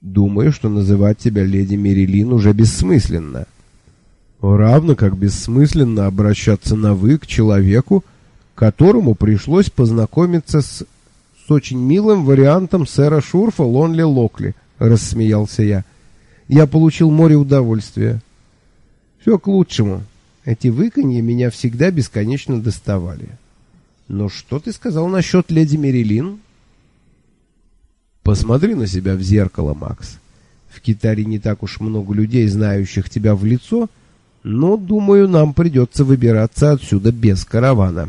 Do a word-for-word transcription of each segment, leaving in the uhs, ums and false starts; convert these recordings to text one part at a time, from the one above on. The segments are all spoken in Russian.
Думаю, что называть тебя леди Мерилин уже бессмысленно. Равно как бессмысленно обращаться на «вы» к человеку, которому пришлось познакомиться с, с очень милым вариантом сэра Шурфа Лонли Локли, рассмеялся я. Я получил море удовольствия. Все к лучшему. Эти выканья меня всегда бесконечно доставали. Но что ты сказал насчет леди Мерилин? Посмотри на себя в зеркало, Макс. В Китаре не так уж много людей, знающих тебя в лицо, но, думаю, нам придется выбираться отсюда без каравана.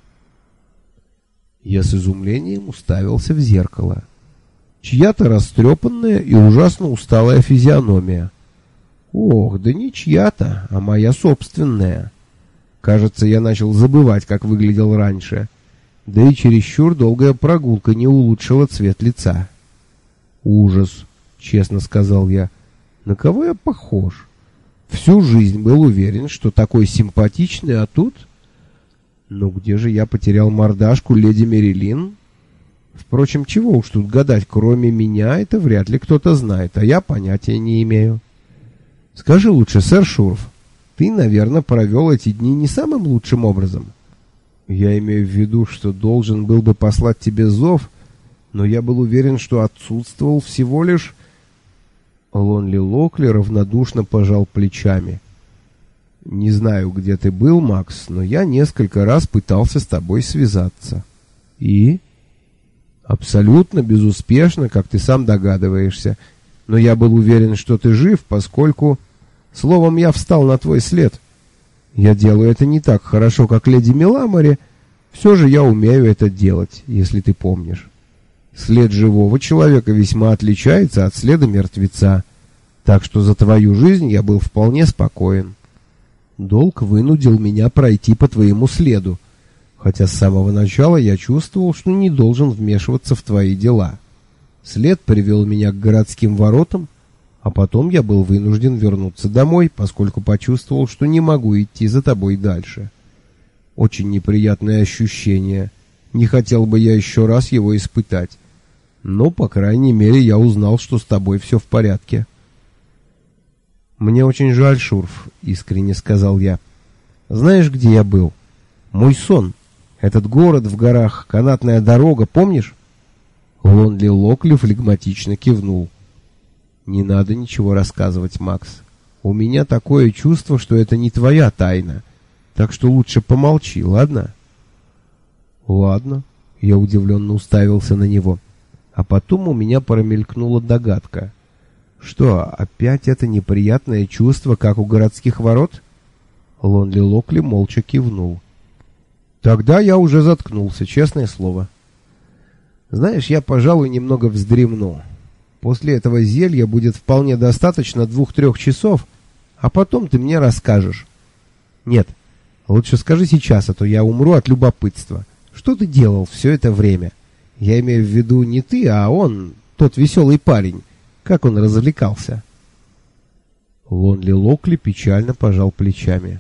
Я с изумлением уставился в зеркало. Чья-то растрепанная и ужасно усталая физиономия. Ох, да не чья-то, а моя собственная. Кажется, я начал забывать, как выглядел раньше. Да и чересчур долгая прогулка не улучшила цвет лица. Ужас, честно сказал я. На кого я похож? Всю жизнь был уверен, что такой симпатичный, а тут... Ну где же я потерял мордашку леди Мерилин? Впрочем, чего уж тут гадать, кроме меня это вряд ли кто-то знает, а я понятия не имею. Скажи лучше, сэр Шурф, ты, наверное, провел эти дни не самым лучшим образом. Я имею в виду, что должен был бы послать тебе зов, но я был уверен, что отсутствовал всего лишь... Лонли Локли равнодушно пожал плечами. Не знаю, где ты был, Макс, но я несколько раз пытался с тобой связаться. И? Абсолютно безуспешно, как ты сам догадываешься. Но я был уверен, что ты жив, поскольку... Словом, я встал на твой след. Я делаю это не так хорошо, как леди Меламори. Все же я умею это делать, если ты помнишь. След живого человека весьма отличается от следа мертвеца. Так что за твою жизнь я был вполне спокоен. Долг вынудил меня пройти по твоему следу, хотя с самого начала я чувствовал, что не должен вмешиваться в твои дела. След привел меня к городским воротам, а потом я был вынужден вернуться домой, поскольку почувствовал, что не могу идти за тобой дальше. Очень неприятное ощущение. Не хотел бы я еще раз его испытать. Но, по крайней мере, я узнал, что с тобой все в порядке. Мне очень жаль, Шурф, искренне сказал я. Знаешь, где я был? Мой сон. Этот город в горах, канатная дорога, помнишь? Лонли Локли флегматично кивнул. Не надо ничего рассказывать, Макс. У меня такое чувство, что это не твоя тайна. Так что лучше помолчи, ладно? Ладно. Я удивленно уставился на него. А потом у меня промелькнула догадка. Что, опять это неприятное чувство, как у городских ворот? Лонли Локли молча кивнул. Тогда я уже заткнулся, честное слово. Знаешь, я, пожалуй, немного вздремну. После этого зелья будет вполне достаточно двух-трех часов, а потом ты мне расскажешь. Нет, лучше скажи сейчас, а то я умру от любопытства. Что ты делал все это время? Я имею в виду не ты, а он, тот веселый парень. Как он развлекался? Лонли Локли печально пожал плечами.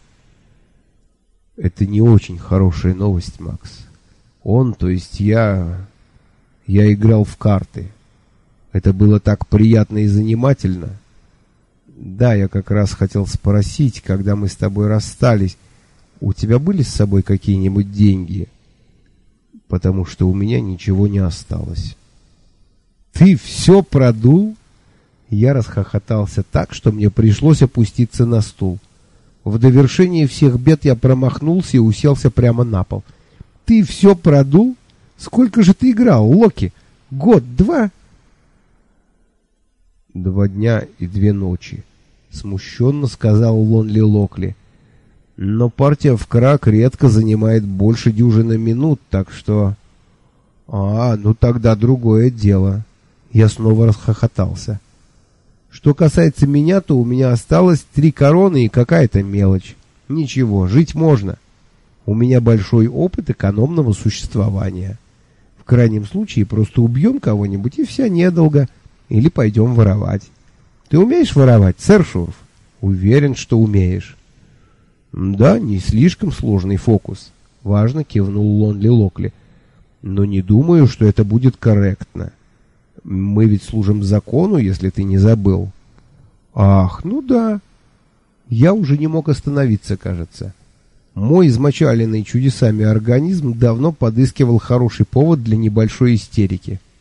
Это не очень хорошая новость, Макс. Он, то есть я... Я играл в карты. Это было так приятно и занимательно. Да, я как раз хотел спросить, когда мы с тобой расстались, у тебя были с собой какие-нибудь деньги? Потому что у меня ничего не осталось. Ты все продул? Я расхохотался так, что мне пришлось опуститься на стул. В довершение всех бед я промахнулся и уселся прямо на пол. Ты все продул? Сколько же ты играл, Локи? Год, два? Два дня и две ночи, смущенно сказал Лонли Локли. Но партия в крак редко занимает больше дюжины минут, так что... А, ну тогда другое дело. Я снова расхохотался. Что касается меня, то у меня осталось три короны и какая-то мелочь. Ничего, жить можно. У меня большой опыт экономного существования. В крайнем случае просто убьем кого-нибудь и вся недолго. Или пойдем воровать. Ты умеешь воровать, сэр Шурф? Уверен, что умеешь. Да, не слишком сложный фокус. Важно кивнул Лонли Локли. Но не думаю, что это будет корректно. Мы ведь служим закону, если ты не забыл. Ах, ну да. Я уже не мог остановиться, кажется. Мой измочаленный чудесами организм давно подыскивал хороший повод для небольшой истерики.